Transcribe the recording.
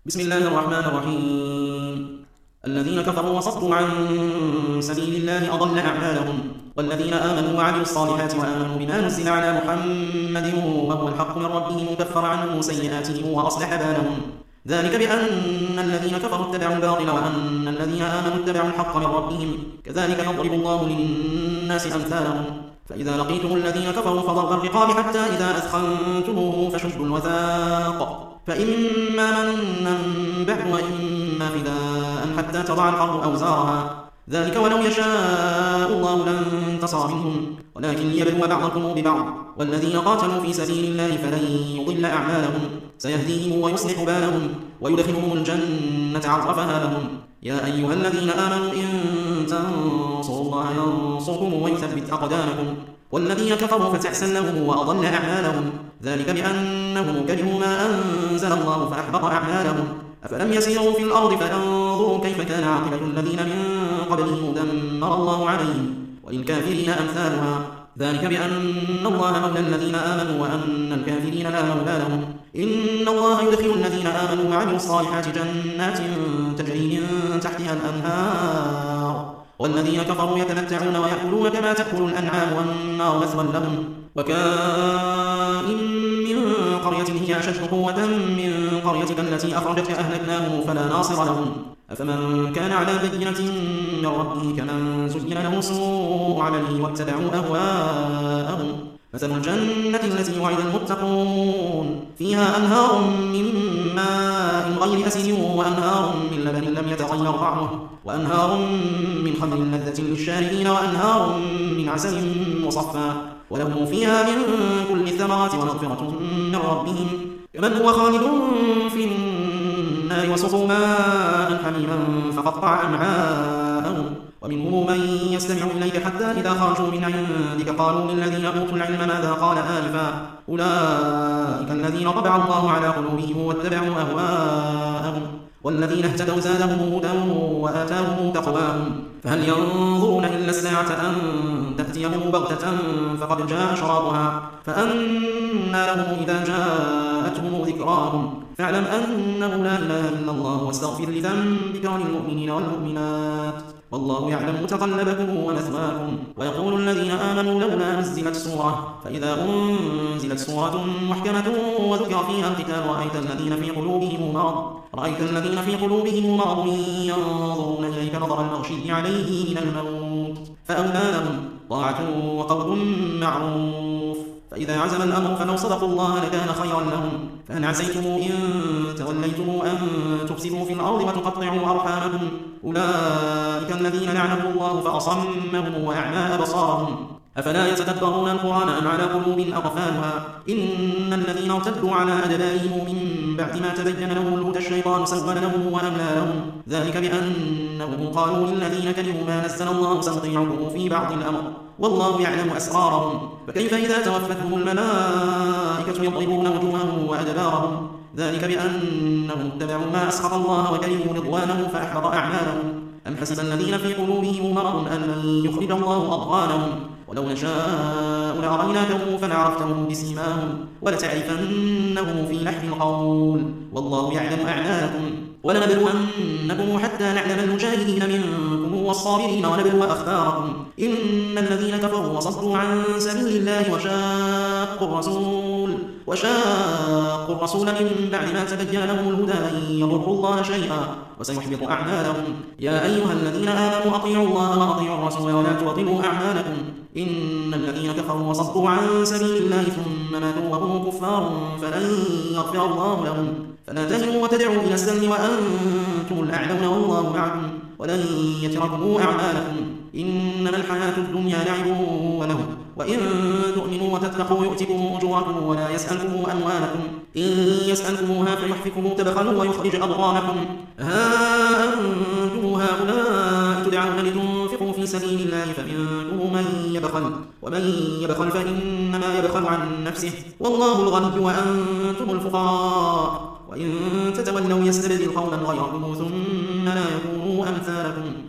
بسم الله الرحمن الرحيم. الذين كفروا وصدوا عن سبيل الله أضل أعمالهم، والذين آمنوا وعملوا الصالحات وآمنوا بما نزل على محمد وهو الحق من ربهم كفر عنهم سيئاتهم وأصلح بالهم. ذلك بأن الذين كفروا اتبعوا الباطل وأن الذين آمنوا اتبعوا الحق من ربهم، كذلك يضرب الله للناس أمثالهم. فإذا لقيتم الذين كفروا فضرب الرقاب حتى إذا أثخنتموه فشدوا الوثاق، فإما منا بعد وإما فداء حتى تضع الحرب أوزارها، ذلك ولو يشاء الله لانتصر منهم ولكن ليبلو بعضكم ببعض. والذين قاتلوا في سبيل الله فلن يضل أعمالهم، سيهديهم ويصلح بالهم ويدخلهم الجنة عرفها لهم. يا أيها الذين آمنوا إن تنصروا الله ينصركم ويثبت أقدامكم. والذين كفروا فتحسن لهم وأضل أعمالهم، ذلك بأنهم كرهوا ما أنزل الله فأحبط أعمالهم. أفلم يسيروا في الأرض فينظروا كيف كان عاقبة الذين من قبلهم دمر الله عليهم وللكافرين أمثالها، ذلك بأن الله مولى الذين آمنوا وأن الكافرين لا مولى لهم. إن الله يدخل الذين آمنوا وعملوا الصالحات جنات تجري من تحتها الأنهار، والذين كفروا يتمتعون ويأكلون كما تأكل الأنعام والنار مثوى لهم. وكائن من قرية هي أشد قوة من قريتك التي أخرجتك أهلكناهم فلا ناصر لهم. أفمن كان على بينة من ربه كمن زين له سوء عمله واتبعوا أهواءهم. مثل الجنة التي وعد المتقون فيها أنهار من ماء غير أسن وأنهار من لبن لم يتغير طعمه وأنهار من خمر لذة للشاربين وأنهار من عسل مصفى ولهم فيها من كل الثمرات ومغفرة من ربهم كمن هو خالد في النار وسقوا ماء حميما فقطع أمعاءهم. ومنهم من يستمع إليك حتى إذا خرجوا من عندك قالوا للذين أوتوا العلم ماذا قال آنفا أولئك الذين طبع الله على قلوبهم واتبعوا أهواءهم. والذين اهتدوا زادهم هدى وآتاهم تقواهم. فهل ينظرون إلا الساعة أن تأتيهم بغتة فقد جاء أشراطها فأنى لهم إذا جاءتهم ذكراهم. فاعلم أنه لا إله إلا الله واستغفر لذنبك وللمؤمنين والمؤمنات والله يعلم متقلبكم ومثواكم. ويقول الذين آمنوا لولا نزلت سورة، فإذا أنزلت سورة محكمة وذكر فيها القتال رأيت الذين في قلوبهم مرض ينظرون إليك نظر المغشي عليه من الموت فأولى لهم طاعة وقول معروف. فإذا عزم الأمر فلو صدقوا الله لكان خيرا لهم. فإن عسيتم إن توليتم أن تفسدوا في الأرض وتقطعوا أرحامكم أولئك الذين لعنهم الله فأصمهم وأعمى أبصارهم. أفلا يتدبرون القرآن أم على قلوب أقفالها. إن الذين ارتدوا على أدبارهم من بعد ما تبين لهم الهدى الشيطان سول لهم وأملى لهم، ذلك بأنهم قالوا للذين كرهوا ما نزل الله سنطيعكم في بعض الأمر والله يعلم أسرارهم. فكيف إذا توفتهم الملائكة يضربون وجوههم وأدبارهم، ذلك بأنهم اتبعوا ما أسخط الله وكرهوا رضوانه فأحبط أعمالهم. أم حسب الذين في قلوبهم مرض أن لن يخرج الله أضغانهم ولو نشاء لأريناكهم فلعرفتهم بسيماهم ولتعرفنهم في لحن القول والله يعلم أعمالكم. ولنبلونكم حتى نعلم المجاهدين منكم والصابرين ونبلو أخباركم. إن الذين كفروا وصدوا عن سبيل الله وشاقوا الرسول من بعد ما تبين لهم الهدى لن يضروا الله شيئا وسيحبط أعمالهم. يا أيها الذين آمنوا أطيعوا الله وأطيعوا الرسول ولا تبطلوا أعمالكم. إن الذين كفروا وصدوا عن سبيل الله ثم ماتوا وهم كفار فلن يغفر الله لهم. فلا تهنوا وتدعوا إلى السلم وأنتم الأعلون والله معكم ولن يتركوا أعمالكم. إنما الحياة الدنيا لعب ولهو وإن تؤمنوا وتتقوا يؤتكم أجوركم ولا يسألكم أموالكم. إن يسألكموها فيحفكم تبخلوا ويخرج أضغانكم. ها أنتم هؤلاء تدعون لتنفقوا في سبيل الله فمنكم من يبخل ومن يبخل فإنما يبخل عن نفسه والله الغني وأنتم الفقراء وإن تتولوا يستبدل قوما غيركم ثم لا يكونوا أمثالكم.